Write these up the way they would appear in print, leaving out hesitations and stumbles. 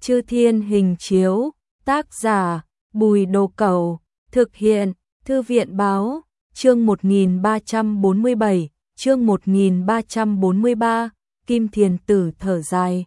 Chư Thiên Hình Chiếu, tác giả Bùi Đồ Cẩu, thực hiện Thư viện Báo, chương 1347, chương 1343, Kim Thiền Tử thở dài.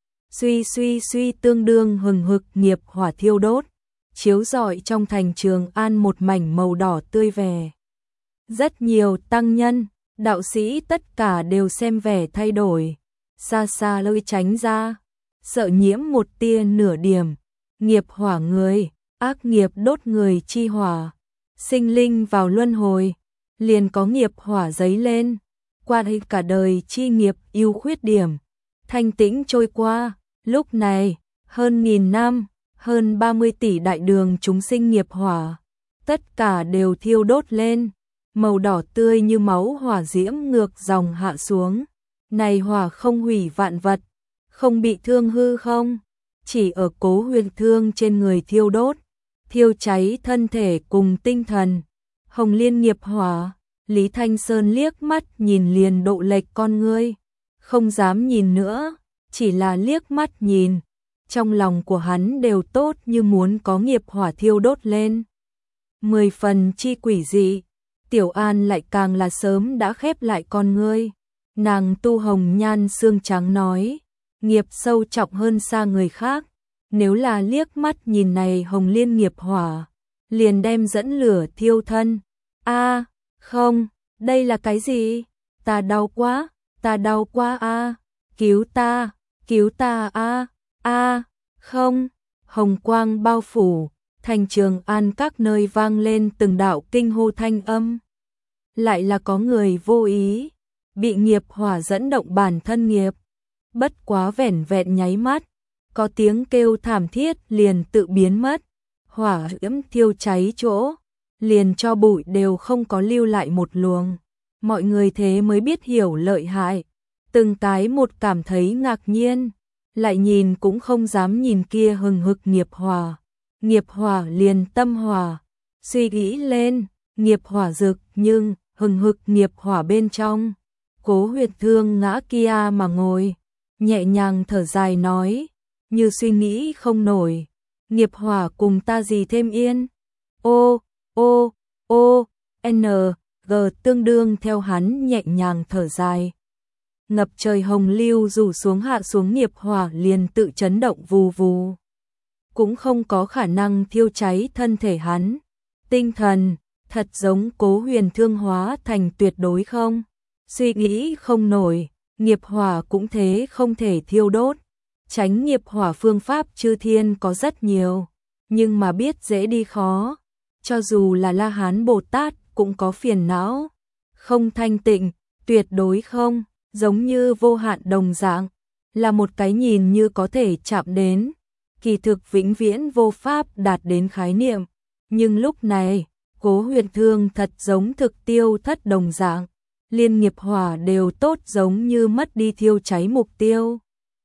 Suy tương đương hừng hực nghiệp hỏa thiêu đốt, chiếu rọi trong thành Trường An một mảnh màu đỏ tươi vẻ. Rất nhiều tăng nhân, đạo sĩ tất cả đều xem vẻ thay đổi, xa xa lôi tránh ra, sợ nhiễm một tia nửa điểm, nghiệp hỏa người, ác nghiệp đốt người chi hỏa, sinh linh vào luân hồi, liền có nghiệp hỏa dấy lên, qua hết cả đời chi nghiệp ưu khuyết điểm, thanh tĩnh trôi qua, lúc này, hơn 1000 năm, hơn 30 tỷ đại đường chúng sinh nghiệp hỏa, tất cả đều thiêu đốt lên, màu đỏ tươi như máu hỏa diễm ngược dòng hạ xuống. Này hỏa không hủy vạn vật, không bị thương hư không, chỉ ở Cố Huyền Thương trên người thiêu đốt, thiêu cháy thân thể cùng tinh thần. Hồng Liên nghiệp hỏa, Lý Thanh Sơn liếc mắt nhìn liền độ lệch con ngươi, không dám nhìn nữa, chỉ là liếc mắt nhìn, trong lòng của hắn đều tốt như muốn có nghiệp hỏa thiêu đốt lên. 10 phần chi quỷ dị, Tiểu An lại càng là sớm đã khép lại con ngươi. Nàng tu hồng nhan xương trắng nói, nghiệp sâu trọng hơn xa người khác, nếu là liếc mắt nhìn này Hồng Liên nghiệp hỏa, liền đem dẫn lửa thiêu thân. A, không, đây là cái gì? Ta đau quá a, cứu ta a, không, hồng quang bao phủ, thành Trường An các nơi vang lên từng đạo kinh hô thanh âm. Lại là có người vô ý bị nghiệp hỏa dẫn động bản thân nghiệp, bất quá vẻn vẹn nháy mắt, có tiếng kêu thảm thiết liền tự biến mất, hỏa diễm thiêu cháy chỗ, liền cho bụi đều không có lưu lại một luồng. Mọi người thế mới biết hiểu lợi hại, từng cái một cảm thấy ngạc nhiên, lại nhìn cũng không dám nhìn kia hừng hực nghiệp hỏa liền tâm hỏa, suy nghĩ lên, nghiệp hỏa rực nhưng hừng hực nghiệp hỏa bên trong. Cố Huyền Thương ngã kia mà ngồi, nhẹ nhàng thở dài nói, như suy nghĩ không nổi, nghiệp hỏa cùng ta gì thêm yên. G tương đương theo hắn nhẹ nhàng thở dài. Ngập trời hồng lưu rủ xuống hạ xuống nghiệp hỏa liền tự chấn động vù vù. Cũng không có khả năng thiêu cháy thân thể hắn. Tinh thần, thật giống Cố Huyền Thương hóa thành tuyệt đối không. Suy nghĩ không nổi, nghiệp hỏa cũng thế không thể thiêu đốt. Tránh nghiệp hỏa phương pháp chư thiên có rất nhiều, nhưng mà biết dễ đi khó. Cho dù là La Hán Bồ Tát cũng có phiền não. Không thanh tịnh, tuyệt đối không, giống như vô hạn đồng dạng, là một cái nhìn như có thể chạm đến, kỳ thực vĩnh viễn vô pháp đạt đến khái niệm. Nhưng lúc này, Cố Huyền Thương thật giống thực tiêu thất đồng dạng. Liên nghiệp hỏa đều tốt giống như mất đi thiêu cháy mục tiêu.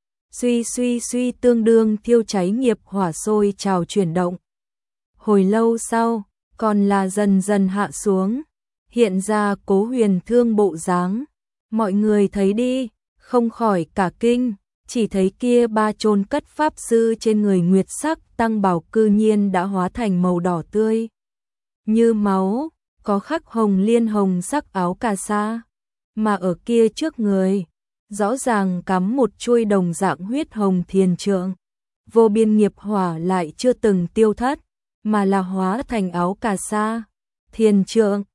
Suy tương đương thiêu cháy nghiệp hỏa sôi trào chuyển động. Hồi lâu sau, còn là dần dần hạ xuống, hiện ra Cố Huyền Thương bộ dáng. Mọi người thấy đi, không khỏi cả kinh, chỉ thấy kia ba chôn cất pháp sư trên người nguyệt sắc tăng bảo cư nhiên đã hóa thành màu đỏ tươi. Như máu, có khắc hồng liên hồng sắc áo cà sa, mà ở kia trước người, rõ ràng cắm một chuôi đồng dạng huyết hồng thiền trượng. Vô biên nghiệp hỏa lại chưa từng tiêu thất, mà là hóa thành áo cà sa, thiền trượng,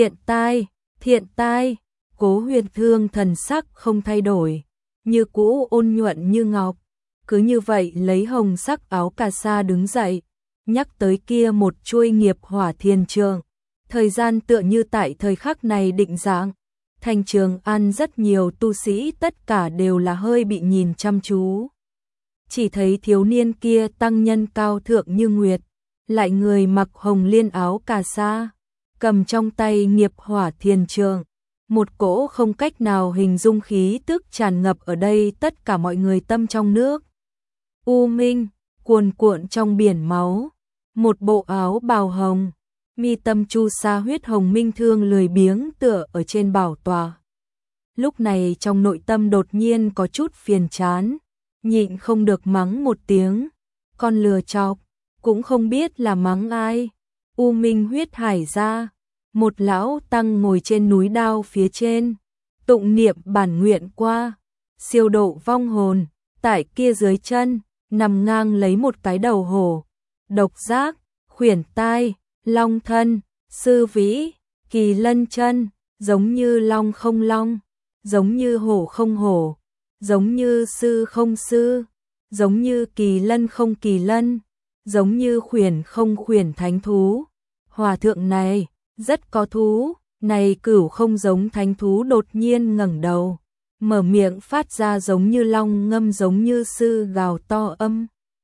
thiện tai, Cố Huyền Thương thần sắc không thay đổi, như cũ ôn nhuận như ngọc, cứ như vậy lấy hồng sắc áo cà sa đứng dậy, nhắc tới kia một chuôi nghiệp hỏa thiền trượng. Thời gian tựa như tại thời khắc này định dạng, thành Trường An rất nhiều tu sĩ tất cả đều là hơi bị nhìn chăm chú. Chỉ thấy thiếu niên kia tăng nhân cao thượng như nguyệt, lại người mặc hồng liên áo cà sa, cầm trong tay nghiệp hỏa thiền trượng, một cỗ không cách nào hình dung khí tức tràn ngập ở đây tất cả mọi người tâm trong nước. U minh, cuồn cuộn trong biển máu, một bộ áo bào hồng, mi tâm chu sa huyết hồng minh thương lười biếng tựa ở trên bảo tọa. Lúc này trong nội tâm đột nhiên có chút phiền chán, nhịn không được mắng một tiếng, con lừa chọc, cũng không biết là mắng ai. U Minh huyết hải ra, một lão tăng ngồi trên núi đao phía trên, tụng niệm bản nguyện qua, siêu độ vong hồn, tại kia dưới chân, nằm ngang lấy một cái đầu hổ, độc giác, khuyển tai, long thân, sư vĩ, kỳ lân chân, giống như long không long, giống như hổ không hổ, giống như sư không sư, giống như kỳ lân không kỳ lân, giống như khuyển không khuyển thánh thú. Hòa thượng này, rất có thú, này cửu không giống thánh thú đột nhiên ngẩng đầu, mở miệng phát ra giống như long ngâm giống như sư gào to âm.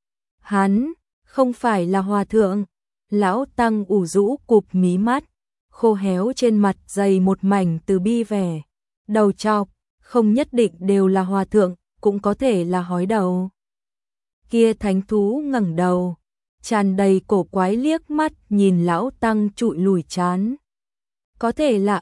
Hắn, không phải là hòa thượng, lão tăng ủ rũ cụp mí mắt, khô héo trên mặt dày một mảnh từ bi vẻ, đầu chọc, không nhất định đều là hòa thượng, cũng có thể là hói đầu. Kia thánh thú ngẩng đầu, tràn đầy cổ quái liếc mắt nhìn lão tăng trụi lùi chán. Có thể là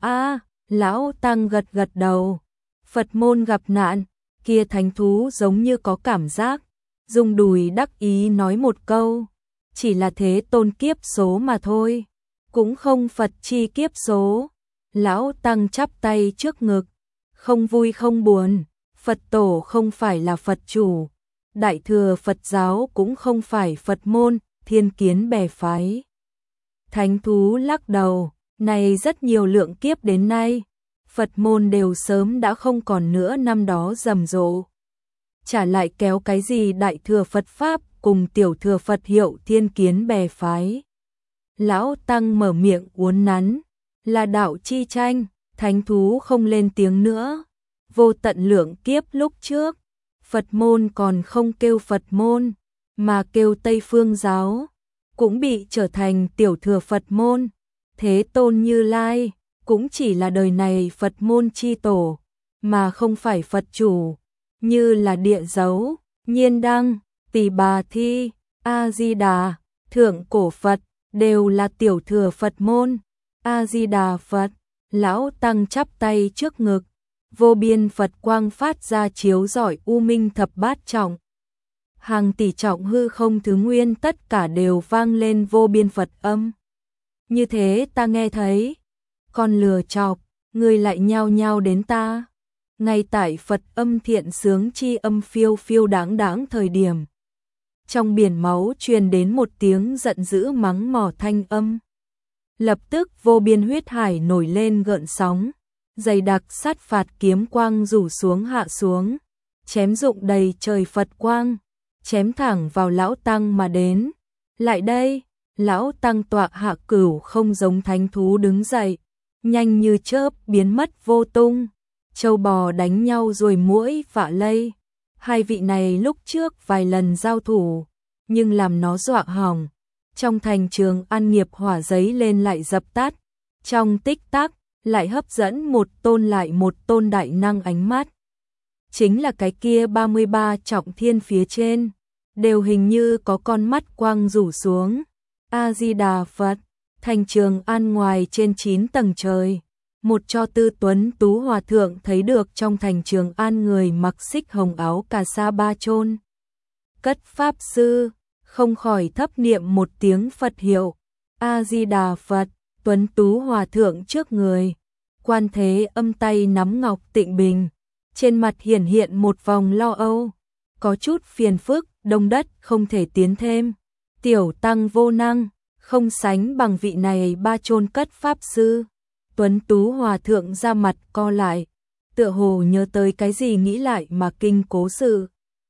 lão tăng gật gật đầu. Phật môn gặp nạn, kia thánh thú giống như có cảm giác, dùng đùi đắc ý nói một câu, chỉ là thế tôn kiếp số mà thôi, cũng không Phật chi kiếp số. Lão tăng chắp tay trước ngực, không vui không buồn, Phật tổ không phải là Phật chủ, đại thừa Phật giáo cũng không phải Phật môn, thiên kiến bè phái. Thánh thú lắc đầu, này rất nhiều lượng kiếp đến nay, Phật môn đều sớm đã không còn nữa năm đó rầm rộ. Trả lại kéo cái gì đại thừa Phật Pháp cùng tiểu thừa Phật hiệu thiên kiến bè phái. Lão tăng mở miệng uốn nắn, là đạo chi tranh, thánh thú không lên tiếng nữa. Vô tận lượng kiếp lúc trước, Phật môn còn không kêu Phật môn, mà kêu Tây Phương giáo, cũng bị trở thành tiểu thừa Phật môn. Thế Tôn Như Lai cũng chỉ là đời này Phật môn chi tổ, mà không phải Phật chủ, như là Địa Dấu, Nhiên Đăng, Tỳ Bà Thi, A Di Đà, Thượng Cổ Phật đều là tiểu thừa Phật môn. A Di Đà Phật. Lão tăng chắp tay trước ngực, vô biên Phật quang phát ra chiếu rọi u minh thập bát trọng. Hàng tỷ trọng hư không thứ nguyên tất cả đều vang lên vô biên Phật âm. Như thế ta nghe thấy, con lừa chọc, ngươi lại nhao nhao đến ta. Ngay tại Phật âm thiện sướng chi âm phiêu phiêu đáng đáng thời điểm, trong biển máu truyền đến một tiếng giận dữ mắng mỏ thanh âm. Lập tức vô biên huyết hải nổi lên gợn sóng, dày đặc sát phạt kiếm quang rủ xuống hạ xuống, chém rụng đầy trời Phật quang, chém thẳng vào lão tăng mà đến. Lại đây, lão tăng tọa hạ cửu không giống thánh thú đứng dậy, nhanh như chớp biến mất vô tung. Châu bò đánh nhau rồi muỗi vạ lây. Hai vị này lúc trước vài lần giao thủ, nhưng làm nó dọa hỏng. Trong thành Trường An nghiệp hỏa giấy lên lại dập tắt. Trong tích tắc, lại hấp dẫn một tôn lại một tôn đại năng ánh mắt. Chính là cái kia 33 trọng thiên phía trên, đều hình như có con mắt quang rủ xuống. A Di Đà Phật. Thành Trường An ngoài trên 9 tầng trời, một cho tư tuấn tú hòa thượng thấy được trong thành Trường An người mặc xích hồng áo cà sa ba chôn cất pháp sư, không khỏi thấp niệm một tiếng Phật hiệu. A Di Đà Phật. Tuấn tú hòa thượng trước người, Quan Thế Âm tay nắm ngọc tịnh bình, trên mặt hiển hiện một vòng lo âu, có chút phiền phức, đông đất không thể tiến thêm, tiểu tăng vô năng, không sánh bằng vị này ba chôn cất pháp sư. Tuấn tú hòa thượng ra mặt co lại, tựa hồ nhớ tới cái gì nghĩ lại mà kinh cố sự.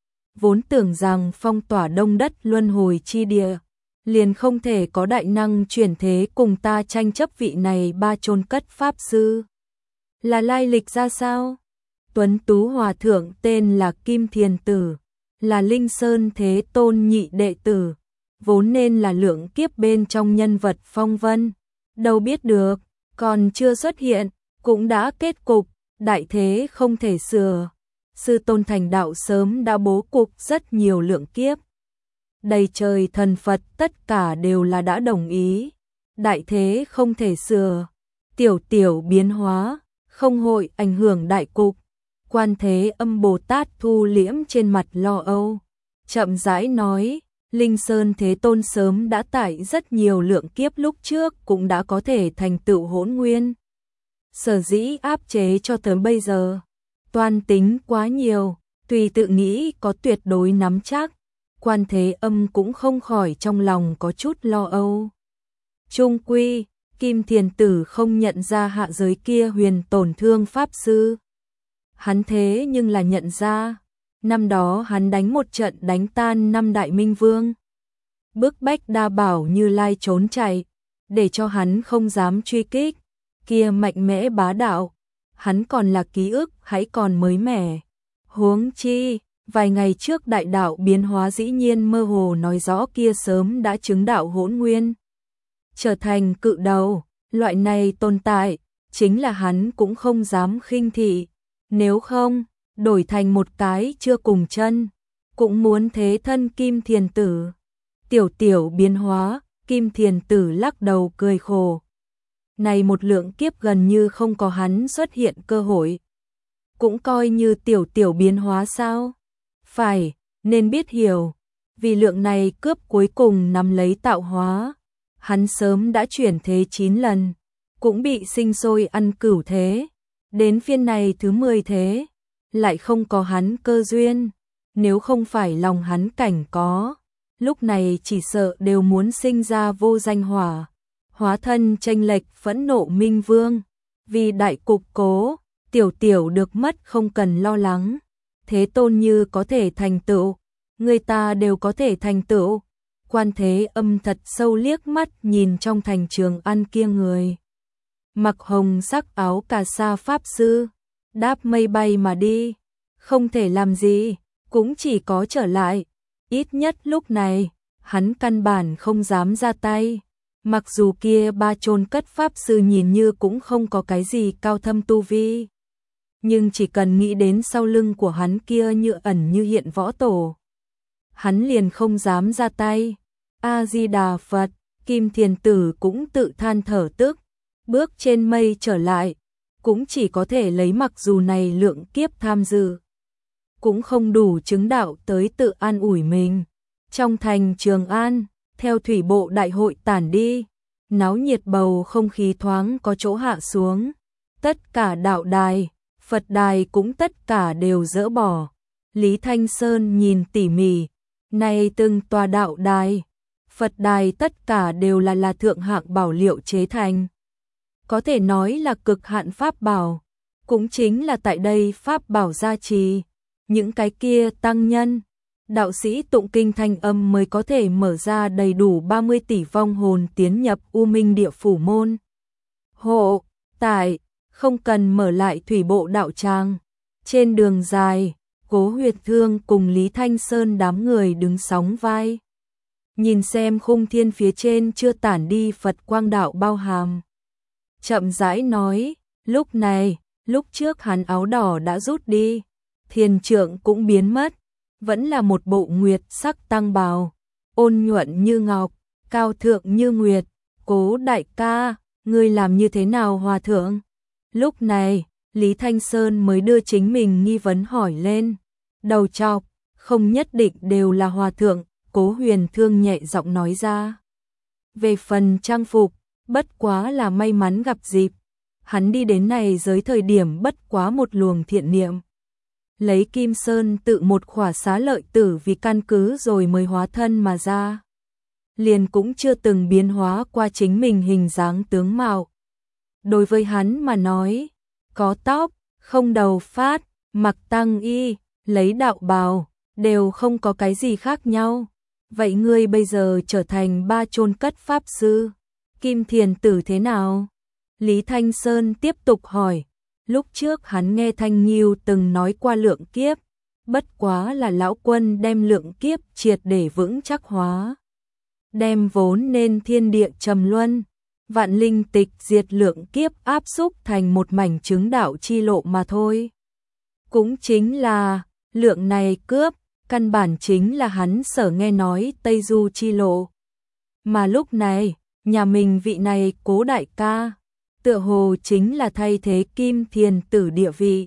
Vốn tưởng rằng phong tỏa đông đất luân hồi chi địa, liền không thể có đại năng chuyển thế cùng ta tranh chấp vị này ba chôn cất pháp sư. Là lai lịch ra sao? Tuấn tú hòa thượng tên là Kim Thiền Tử, là Linh Sơn Thế Tôn nhị đệ tử, vốn nên là lượng kiếp bên trong nhân vật phong vân. Đâu biết được, còn chưa xuất hiện, cũng đã kết cục, đại thế không thể sửa. Sư tôn thành đạo sớm đã bố cục rất nhiều lượng kiếp. Đầy trời thần Phật tất cả đều là đã đồng ý. Đại thế không thể sửa. Tiểu tiểu biến hóa, không hội ảnh hưởng đại cục. Quan Thế Âm Bồ Tát thu liễm trên mặt lo âu, chậm rãi nói, Linh Sơn Thế Tôn sớm đã tải rất nhiều lượng kiếp lúc trước cũng đã có thể thành tựu hỗn nguyên. Sở dĩ áp chế cho tới bây giờ, toan tính quá nhiều, tùy tự nghĩ có tuyệt đối nắm chắc. Quan Thế Âm cũng không khỏi trong lòng có chút lo âu. Trung quy, Kim Thiền Tử không nhận ra hạ giới kia huyền tổn thương Pháp Sư. Hắn thế nhưng là nhận ra, năm đó hắn đánh một trận đánh tan 5 đại minh vương. Bức bách Đa Bảo Như Lai trốn chạy, để cho hắn không dám truy kích, kia mạnh mẽ bá đạo, hắn còn là ký ức hãy còn mới mẻ. Huống chi, vài ngày trước đại đạo biến hóa dĩ nhiên mơ hồ nói rõ kia sớm đã chứng đạo hỗn nguyên. Trở thành cự đầu, loại này tồn tại, chính là hắn cũng không dám khinh thị, nếu không, đổi thành một cái chưa cùng chân, cũng muốn thế thân Kim Thiền Tử. Tiểu tiểu biến hóa, Kim Thiền Tử lắc đầu cười khổ. Này một lượng kiếp gần như không có hắn xuất hiện cơ hội. Cũng coi như tiểu tiểu biến hóa sao? Phải, nên biết hiểu. Vì lượng này cướp cuối cùng nắm lấy tạo hóa. Hắn sớm đã chuyển thế 9 lần, cũng bị sinh sôi ăn cửu thế. Đến phiên này thứ 10 thế, lại không có hắn cơ duyên. Nếu không phải lòng hắn cảnh có, lúc này chỉ sợ đều muốn sinh ra vô danh hỏa. Hóa thân chênh lệch phẫn nộ minh vương. Vì đại cục cố, tiểu tiểu được mất không cần lo lắng. Thế Tôn như có thể thành tựu, người ta đều có thể thành tựu. Quan Thế Âm thật sâu liếc mắt nhìn trong thành Trường An kia người. Mặc hồng sắc áo cà sa Pháp Sư, đáp mây bay mà đi. Không thể làm gì, cũng chỉ có trở lại. Ít nhất lúc này, hắn căn bản không dám ra tay. Mặc dù kia 3 chôn cất Pháp Sư nhìn như cũng không có cái gì cao thâm tu vi. Nhưng chỉ cần nghĩ đến sau lưng của hắn kia như ẩn như hiện võ tổ, hắn liền không dám ra tay. A-di-đà Phật, Kim Thiền Tử cũng tự than thở tức, bước trên mây trở lại, cũng chỉ có thể lấy mặc dù này lượng kiếp tham dự, cũng không đủ chứng đạo tới tự an ủi mình. Trong thành Trường An, theo thủy bộ đại hội tản đi, náo nhiệt bầu không khí thoáng có chỗ hạ xuống, tất cả đạo đài, Phật đài cũng tất cả đều dỡ bỏ. Lý Thanh Sơn nhìn tỉ mỉ, này từng tòa đạo đài, Phật đài tất cả đều là thượng hạng bảo liệu chế thành. Có thể nói là cực hạn pháp bảo, cũng chính là tại đây pháp bảo gia trì, những cái kia tăng nhân, đạo sĩ tụng kinh thanh âm mới có thể mở ra đầy đủ 30 tỷ vong hồn tiến nhập U Minh Địa Phủ môn. Hộ, tại, không cần mở lại thủy bộ đạo tràng. Trên đường dài, Cố Huyệt Thương cùng Lý Thanh Sơn đám người đứng sóng vai. Nhìn xem khung thiên phía trên chưa tản đi Phật quang đạo bao hàm. Chậm rãi nói, lúc này, lúc trước hắn áo đỏ đã rút đi, thiền trượng cũng biến mất, vẫn là một bộ nguyệt sắc tăng bào, ôn nhuận như ngọc, cao thượng như nguyệt. Cố đại ca, ngươi làm như thế nào hòa thượng? Lúc này, Lý Thanh Sơn mới đưa chính mình nghi vấn hỏi lên. Đầu chọc, không nhất định đều là hòa thượng, Cố Huyền Thương nhẹ giọng nói ra. Về phần trang phục, bất quá là may mắn gặp dịp. Hắn đi đến này giới thời điểm bất quá một luồng thiện niệm. Lấy Kim Sơn tự một khỏa xá lợi tử vì căn cứ rồi mới hóa thân mà ra. Liền cũng chưa từng biến hóa qua chính mình hình dáng tướng mạo. Đối với hắn mà nói, có tóc, không đầu phát, mặc tăng y, lấy đạo bào, đều không có cái gì khác nhau. Vậy ngươi bây giờ trở thành 3 chôn cất Pháp Sư, Kim Thiền Tử thế nào? Lý Thanh Sơn tiếp tục hỏi. Lúc trước hắn nghe Thanh Nghiêu từng nói qua lượng kiếp, bất quá là lão quân đem lượng kiếp triệt để vững chắc hóa. Đem vốn nên thiên địa trầm luân, vạn linh tịch diệt lượng kiếp áp xúc thành một mảnh chứng đạo chi lộ mà thôi. Cũng chính là, lượng này cướp, căn bản chính là hắn sở nghe nói Tây Du chi lộ. Mà lúc này, nhà mình vị này Cố đại ca, tựa hồ chính là thay thế Kim Thiền Tử địa vị,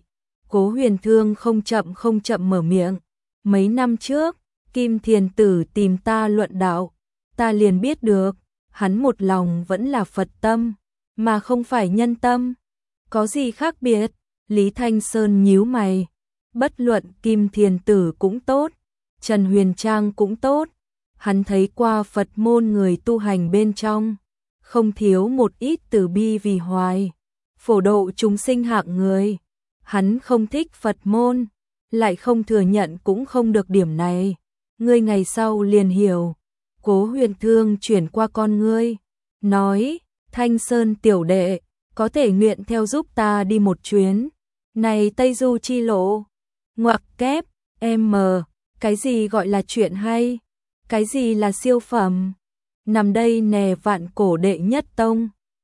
Cố Huyền Thương không chậm mở miệng. Mấy năm trước, Kim Thiền Tử tìm ta luận đạo, ta liền biết được, hắn một lòng vẫn là Phật tâm, mà không phải nhân tâm. Có gì khác biệt? Lý Thanh Sơn nhíu mày. Bất luận Kim Thiền Tử cũng tốt, Trần Huyền Trang cũng tốt, hắn thấy qua Phật môn người tu hành bên trong, không thiếu một ít từ bi vì hoài, phổ độ chúng sinh hạng người. Hắn không thích Phật môn, lại không thừa nhận cũng không được điểm này. Ngươi ngày sau liền hiểu. Cố Huyền Thương chuyển qua con ngươi, nói, Thanh Sơn tiểu đệ, có thể nguyện theo giúp ta đi một chuyến. Này Tây Du chi lộ, ngoặc kép, cái gì gọi là chuyện hay? Cái gì là siêu phẩm? Nằm đây nè vạn cổ đệ nhất tông,